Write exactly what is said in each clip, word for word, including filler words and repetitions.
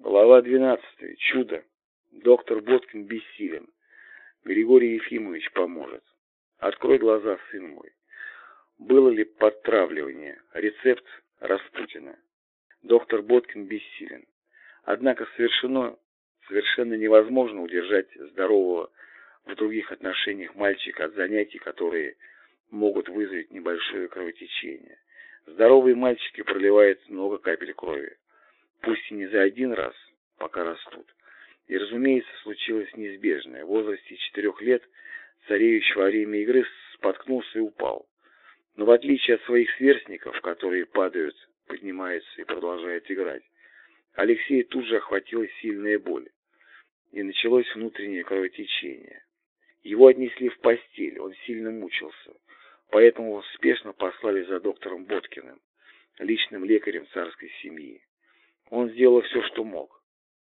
Глава двенадцатая. Чудо. Доктор Боткин бессилен. Григорий Ефимович поможет. Открой глаза, сын мой. Было ли подтравливание? Рецепт Распутина. Доктор Боткин бессилен. Однако совершено, совершенно невозможно удержать здорового в других отношениях мальчика от занятий, которые могут вызвать небольшое кровотечение. Здоровые мальчики проливают много капель крови. Пусть и не за один раз, пока растут. И, разумеется, случилось неизбежное. В возрасте четырех лет царевич во время игры споткнулся и упал. Но в отличие от своих сверстников, которые падают, поднимаются и продолжают играть, Алексея тут же охватила сильная боль, и началось внутреннее кровотечение. Его отнесли в постель, он сильно мучился, поэтому его спешно послали за доктором Боткиным, личным лекарем царской семьи. Он сделал все, что мог,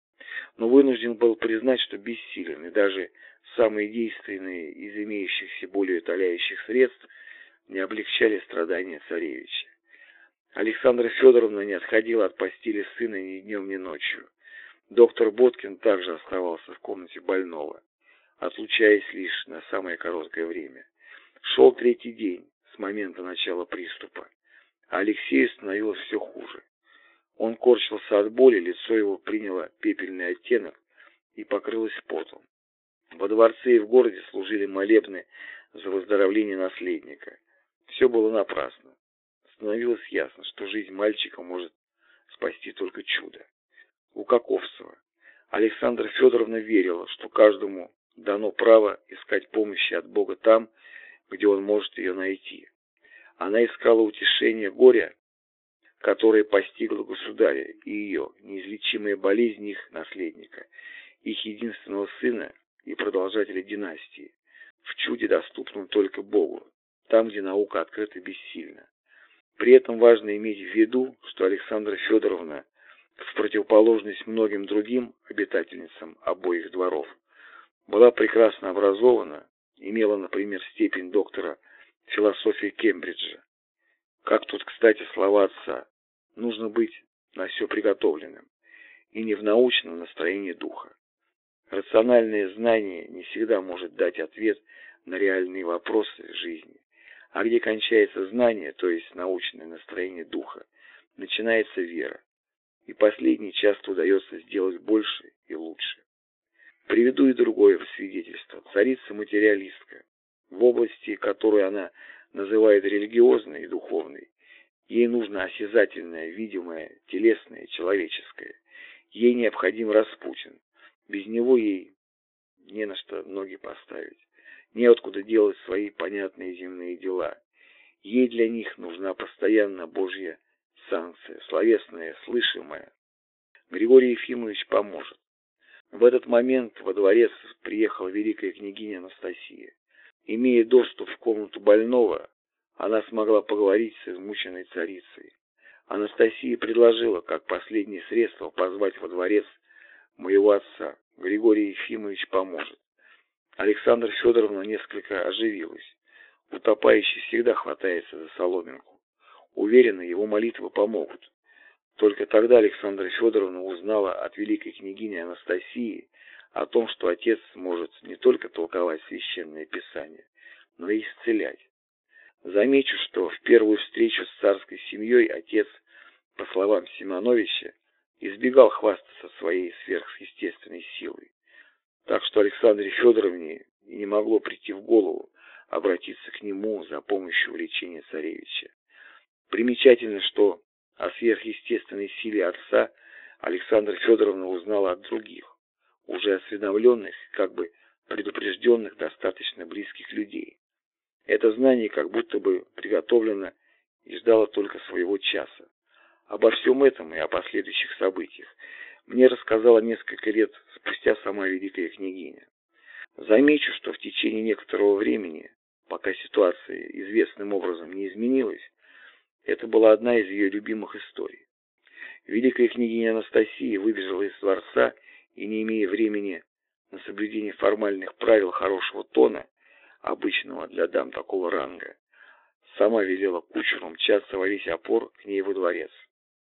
но вынужден был признать, что бессилен, и даже самые действенные из имеющихся более утоляющих средств не облегчали страдания царевича. Александра Федоровна не отходила от постели сына ни днем, ни ночью. Доктор Боткин также оставался в комнате больного, отлучаясь лишь на самое короткое время. Шел третий день с момента начала приступа, а Алексею становилось все хуже. Он корчился от боли, лицо его приняло пепельный оттенок и покрылось потом. Во дворце и в городе служили молебны за выздоровление наследника. Все было напрасно. Становилось ясно, что жизнь мальчика может спасти только чудо. У Каковцева Александра Федоровна верила, что каждому дано право искать помощи от Бога там, где он может ее найти. Она искала утешение горя, которое постигло государя и ее, неизлечимая болезнь их наследника, их единственного сына и продолжателя династии, в чуде, доступном только Богу, там, где наука открыта бессильна. При этом важно иметь в виду, что Александра Федоровна, в противоположность многим другим обитательницам обоих дворов, была прекрасно образована, имела, например, степень доктора философии Кембриджа. Как тут, кстати, слова отца: нужно быть на все приготовленным, и не в научном настроении духа. Рациональное знание не всегда может дать ответ на реальные вопросы жизни, а где кончается знание, то есть научное настроение духа, начинается вера, и последней часто удается сделать больше и лучше. Приведу и другое свидетельство. Царица-материалистка, в области, которую она называет религиозной и духовной, ей нужно осязательное, видимое, телесное, человеческое. Ей необходим Распутин. Без него ей не на что ноги поставить. Неоткуда делать свои понятные земные дела. Ей для них нужна постоянно Божья санкция, словесная, слышимая. Григорий Ефимович поможет. В этот момент во дворец приехала великая княгиня Анастасия. Имея доступ в комнату больного, она смогла поговорить с измученной царицей. Анастасия предложила, как последнее средство, позвать во дворец моего отца. Григорий Ефимович поможет. Александра Федоровна несколько оживилась. Утопающий всегда хватается за соломинку. Уверена, его молитвы помогут. Только тогда Александра Федоровна узнала от великой княгини Анастасии о том, что отец может не только толковать священное писание, но и исцелять. Замечу, что в первую встречу с царской семьей отец, по словам Симоновича, избегал хвастаться своей сверхъестественной силой. Так что Александре Федоровне и не могло прийти в голову обратиться к нему за помощью в лечении царевича. Примечательно, что о сверхъестественной силе отца Александра Федоровна узнала от других, уже осведомленных, как бы предупрежденных, достаточно близких людей. Это знание как будто бы приготовлено и ждало только своего часа. Обо всем этом и о последующих событиях мне рассказала несколько лет спустя сама великая княгиня. Замечу, что в течение некоторого времени, пока ситуация известным образом не изменилась, это была одна из ее любимых историй. Великая княгиня Анастасия выбежала из дворца и, не имея времени на соблюдение формальных правил хорошего тона, обычного для дам такого ранга, сама велела кучеру мчаться во весь опор к ней во дворец.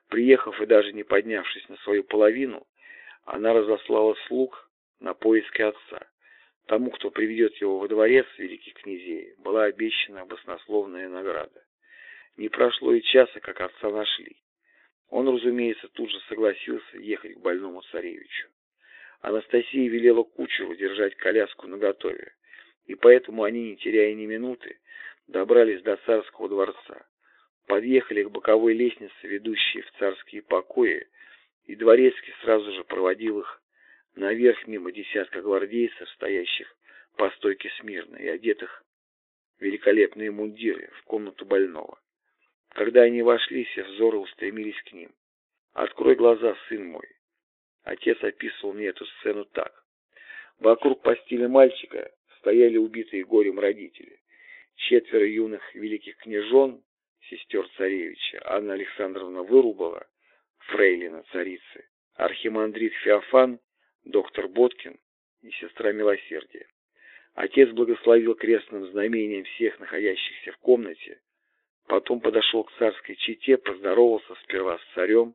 Приехав и даже не поднявшись на свою половину, она разослала слуг на поиски отца. Тому, кто приведет его во дворец великих князей, была обещана баснословная награда. Не прошло и часа, как отца нашли. Он, разумеется, тут же согласился ехать к больному царевичу. Анастасия велела кучеру держать коляску наготове, и поэтому они, не теряя ни минуты, добрались до царского дворца. Подъехали к боковой лестнице, ведущей в царские покои, и дворецкий сразу же проводил их наверх мимо десятка гвардейцев, стоящих по стойке смирно и одетых в великолепные мундиры, в комнату больного. Когда они вошли, все взоры устремились к ним. «Открой глаза, сын мой». Отец описывал мне эту сцену так. Вокруг постели мальчика стояли убитые горем родители. Четверо юных великих княжон, сестер царевича, Анна Александровна Вырубова, фрейлина царицы, архимандрит Феофан, доктор Боткин и сестра Милосердия. Отец благословил крестным знамением всех находящихся в комнате, потом подошел к царской чете, поздоровался сперва с царем,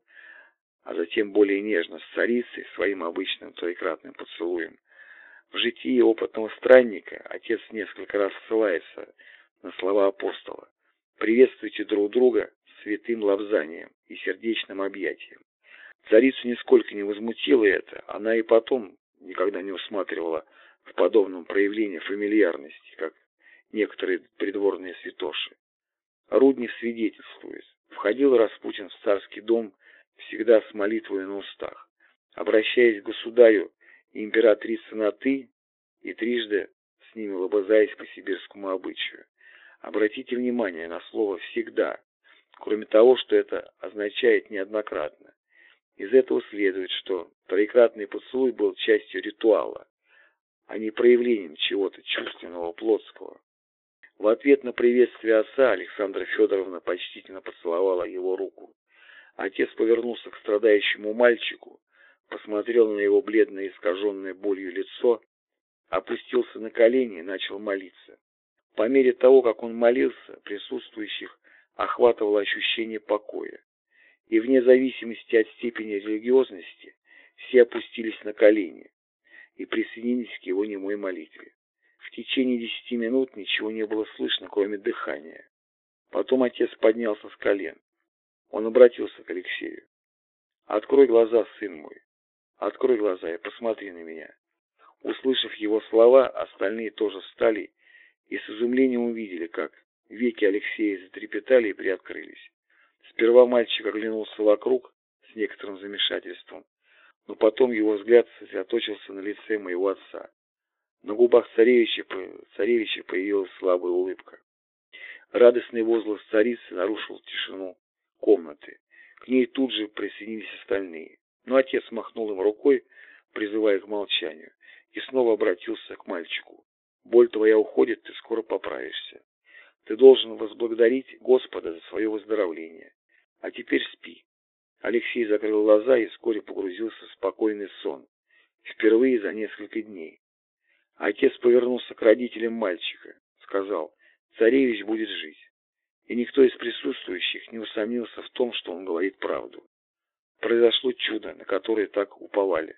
а затем более нежно с царицей, своим обычным троекратным поцелуем. В житии опытного странника отец несколько раз ссылается на слова апостола: «Приветствуйте друг друга святым лобзанием и сердечным объятием». Царицу нисколько не возмутило это, она и потом никогда не усматривала в подобном проявлении фамильярности, как некоторые придворные святоши. Руднев свидетельствует: входил Распутин в царский дом всегда с молитвой на устах, обращаясь к государю и императрице на «ты» и трижды с ними лобызаясь по сибирскому обычаю. Обратите внимание на слово «всегда», кроме того, что это означает неоднократно. Из этого следует, что троекратный поцелуй был частью ритуала, а не проявлением чего-то чувственного, плотского. В ответ на приветствие отца Александра Федоровна почтительно поцеловала его руку. Отец повернулся к страдающему мальчику, посмотрел на его бледное искаженное болью лицо, опустился на колени и начал молиться. По мере того, как он молился, присутствующих охватывало ощущение покоя, и вне зависимости от степени религиозности все опустились на колени и присоединились к его немой молитве. В течение десяти минут ничего не было слышно, кроме дыхания. Потом отец поднялся с колен. Он обратился к Алексею. «Открой глаза, сын мой, открой глаза и посмотри на меня». Услышав его слова, остальные тоже встали и с изумлением увидели, как веки Алексея затрепетали и приоткрылись. Сперва мальчик оглянулся вокруг с некоторым замешательством, но потом его взгляд сосредоточился на лице моего отца. На губах царевича, царевича появилась слабая улыбка. Радостный возглас царицы нарушил тишину комнаты. К ней тут же присоединились остальные. Но отец махнул им рукой, призывая к молчанию, и снова обратился к мальчику. «Боль твоя уходит, ты скоро поправишься. Ты должен возблагодарить Господа за свое выздоровление. А теперь спи». Алексей закрыл глаза и вскоре погрузился в спокойный сон. Впервые за несколько дней. Отец повернулся к родителям мальчика, сказал: «Царевич будет жить». И никто из присутствующих не усомнился в том, что он говорит правду. Произошло чудо, на которое так уповали.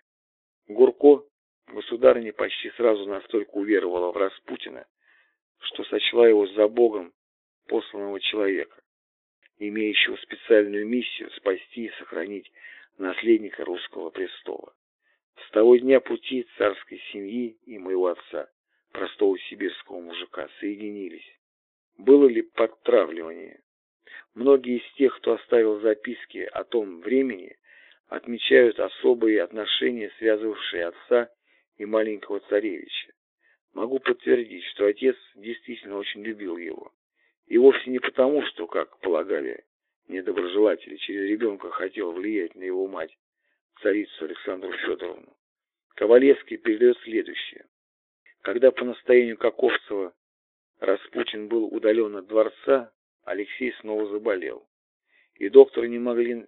Гурко, государыня, почти сразу настолько уверовала в Распутина, что сочла его за Богом посланного человека, имеющего специальную миссию спасти и сохранить наследника русского престола. С того дня пути царской семьи и моего отца, простого сибирского мужика, соединились. Было ли подтравливание? Многие из тех, кто оставил записки о том времени, отмечают особые отношения, связывавшие отца и маленького царевича. Могу подтвердить, что отец действительно очень любил его. И вовсе не потому, что, как полагали недоброжелатели, через ребенка хотел влиять на его мать, царицу Александру Федоровну. Ковалевский передает следующее. Когда по настоянию Каковцева Распутин был удален от дворца, Алексей снова заболел. И докторы не могли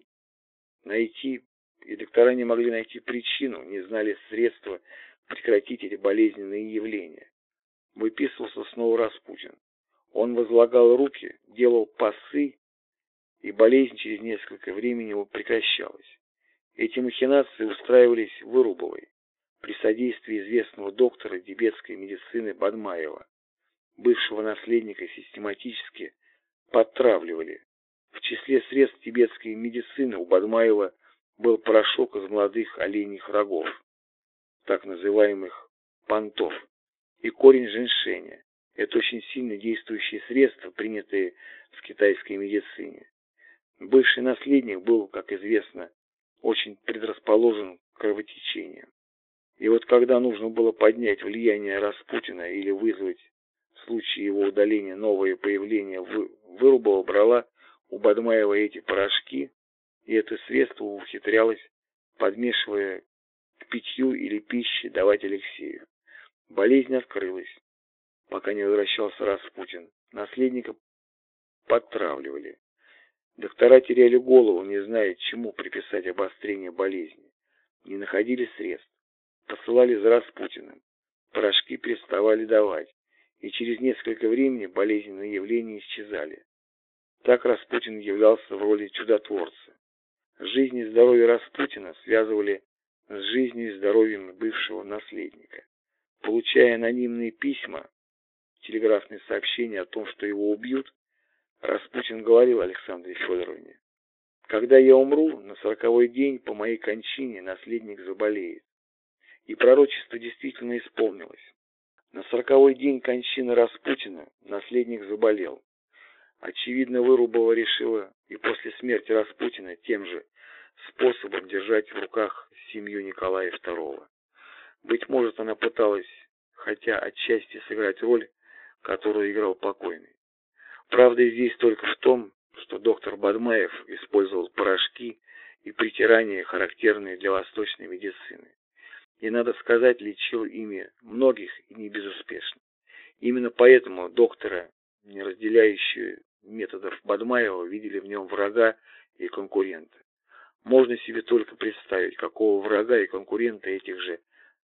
найти, и доктора не могли найти причину, не знали средства прекратить эти болезненные явления. Выписывался снова Распутин. Он возлагал руки, делал пасы и болезнь через несколько времени прекращалась. Эти махинации устраивались в Вырубовой при содействии известного доктора тибетской медицины Бадмаева. Бывшего наследника систематически подтравливали. В числе средств тибетской медицины у Бадмаева был порошок из молодых оленьих рогов, так называемых понтов, и корень женьшеня. Это очень сильно действующие средства, принятые в китайской медицине. Бывший наследник был, как известно, очень предрасположен к кровотечениям. И вот когда нужно было поднять влияние Распутина или вызвать в случае его удаления новое появление Вырубова, брала у Бадмаева эти порошки, и это средство ухитрялось, подмешивая к питью или пище, давать Алексею. Болезнь открылась, пока не возвращался Распутин. Наследника подтравливали. Доктора теряли голову, не зная, чему приписать обострение болезни. Не находили средств. Посылали за Распутиным. Порошки переставали давать, и через несколько времени болезненные явления исчезали. Так Распутин являлся в роли чудотворца. Жизнь и здоровье Распутина связывали с жизнью и здоровьем бывшего наследника. Получая анонимные письма, телеграфные сообщения о том, что его убьют, Распутин говорил Александре Федоровне: «Когда я умру, на сороковой день по моей кончине наследник заболеет». И пророчество действительно исполнилось. На сороковой день кончины Распутина наследник заболел. Очевидно, Вырубова решила и после смерти Распутина тем же способом держать в руках семью Николая второго. Быть может, она пыталась, хотя отчасти, сыграть роль, которую играл покойный. Правда здесь только в том, что доктор Бадмаев использовал порошки и притирания, характерные для восточной медицины. И, надо сказать, лечил ими многих и не безуспешно. Именно поэтому доктора, не разделяющие методов Бадмаева, видели в нем врага и конкурента. Можно себе только представить, какого врага и конкурента этих же,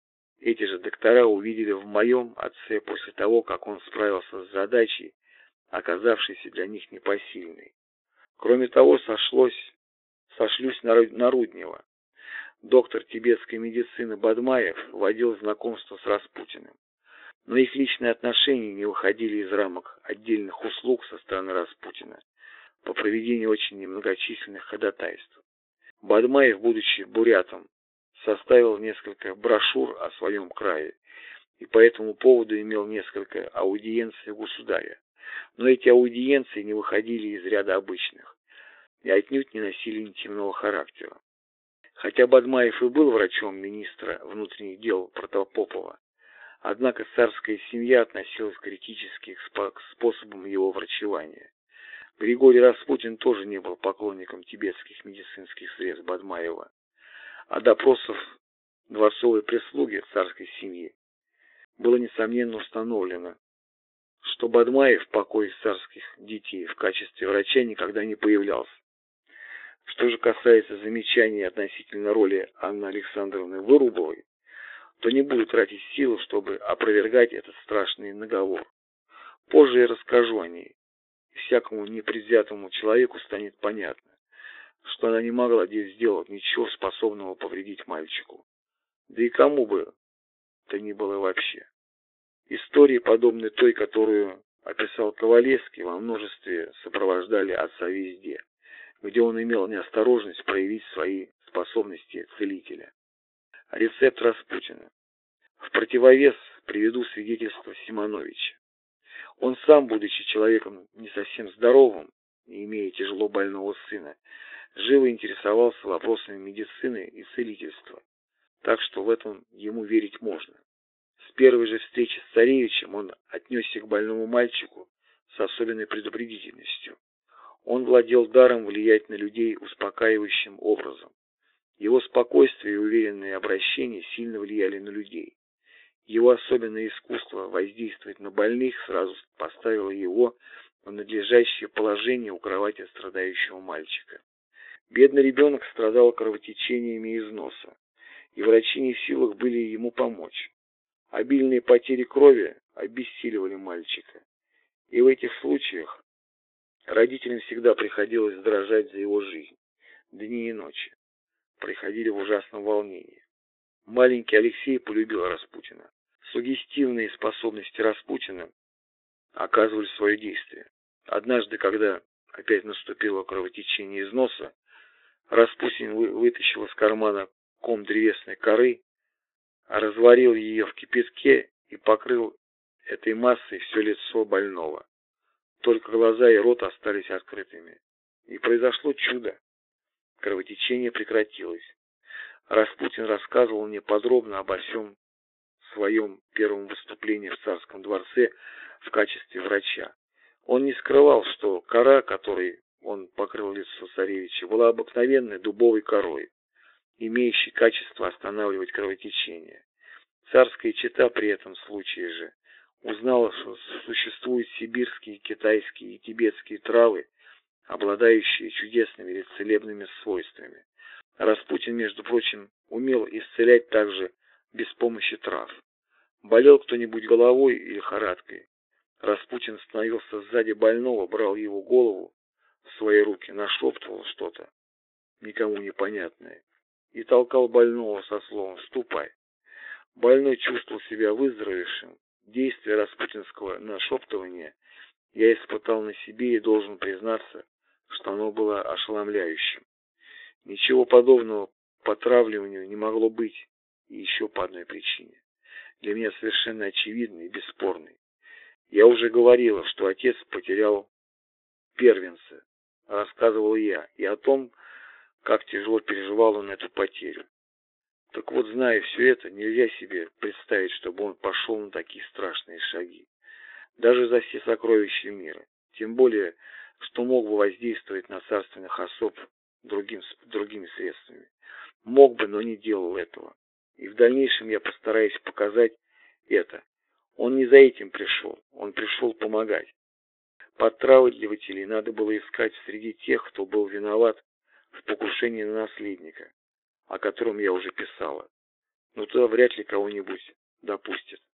эти же доктора увидели в моем отце после того, как он справился с задачей, оказавшейся для них непосильной. Кроме того, сошлось, сошлюсь на, на Руднева. Доктор тибетской медицины Бадмаев водил знакомство с Распутиным. Но их личные отношения не выходили из рамок отдельных услуг со стороны Распутина по проведению очень немногочисленных ходатайств. Бадмаев, будучи бурятом, составил несколько брошюр о своем крае и по этому поводу имел несколько аудиенций у государя. Но эти аудиенции не выходили из ряда обычных и отнюдь не носили интимного характера. Хотя Бадмаев и был врачом министра внутренних дел Протопопова, однако царская семья относилась критически к способам его врачевания. Григорий Распутин тоже не был поклонником тибетских медицинских средств Бадмаева. А допросов дворцовой прислуги царской семьи было несомненно установлено, что Бадмаев в покое царских детей в качестве врача никогда не появлялся. Что же касается замечаний относительно роли Анны Александровны Вырубовой, то не буду тратить силы, чтобы опровергать этот страшный наговор. Позже я расскажу о ней, и всякому непредвзятому человеку станет понятно, что она не могла здесь сделать ничего способного повредить мальчику. Да и кому бы то ни было вообще. Истории, подобные той, которую описал Ковалевский, во множестве сопровождали отца везде, где он имел неосторожность проявить свои способности целителя. Рецепт Распутина. В противовес приведу свидетельство Симоновича. Он сам, будучи человеком не совсем здоровым, не имея тяжело больного сына, живо интересовался вопросами медицины и целительства, так что в этом ему верить можно. С первой же встречи с царевичем он отнесся к больному мальчику с особенной предупредительностью. Он владел даром влиять на людей успокаивающим образом. Его спокойствие и уверенные обращения сильно влияли на людей. Его особенное искусство воздействовать на больных сразу поставило его в надлежащее положение у кровати страдающего мальчика. Бедный ребенок страдал кровотечениями из носа, и врачи не в силах были ему помочь. Обильные потери крови обессиливали мальчика, и в этих случаях Родителям всегда приходилось дрожать за его жизнь. Дни и ночи проходили в ужасном волнении. Маленький Алексей полюбил Распутина. Суггестивные способности Распутина оказывали свое действие. Однажды, когда опять наступило кровотечение из носа, Распутин вытащил из кармана ком древесной коры, разварил ее в кипятке и покрыл этой массой все лицо больного. Только глаза и рот остались открытыми. И произошло чудо. Кровотечение прекратилось. Распутин рассказывал мне подробно обо всем своем первом выступлении в царском дворце в качестве врача. Он не скрывал, что кора, которой он покрыл лицо царевича, была обыкновенной дубовой корой, имеющей качество останавливать кровотечение. Царская чета при этом случае же узнала, что существуют сибирские, китайские и тибетские травы, обладающие чудесными целебными свойствами. Распутин, между прочим, умел исцелять также без помощи трав. Болел кто-нибудь головой или лихорадкой, Распутин становился сзади больного, брал его голову в свои руки, нашептывал что-то, никому непонятное, и толкал больного со словом «ступай». Больной чувствовал себя выздоровевшим. Действие распутинского нашептывания я испытал на себе и должен признаться, что оно было ошеломляющим. Ничего подобного потравливанию не могло быть, и еще по одной причине. Для меня совершенно очевидной и бесспорной. Я уже говорила, что отец потерял первенца, рассказывал я, и о том, как тяжело переживал он эту потерю. Так вот, зная все это, нельзя себе представить, чтобы он пошел на такие страшные шаги. Даже за все сокровища мира. Тем более, что мог бы воздействовать на царственных особ другим, другими средствами. Мог бы, но не делал этого. И в дальнейшем я постараюсь показать это. Он не за этим пришел, он пришел помогать. Подтравливателей надо было искать среди тех, кто был виноват в покушении на наследника, о котором я уже писала. Но туда вряд ли кого-нибудь допустят.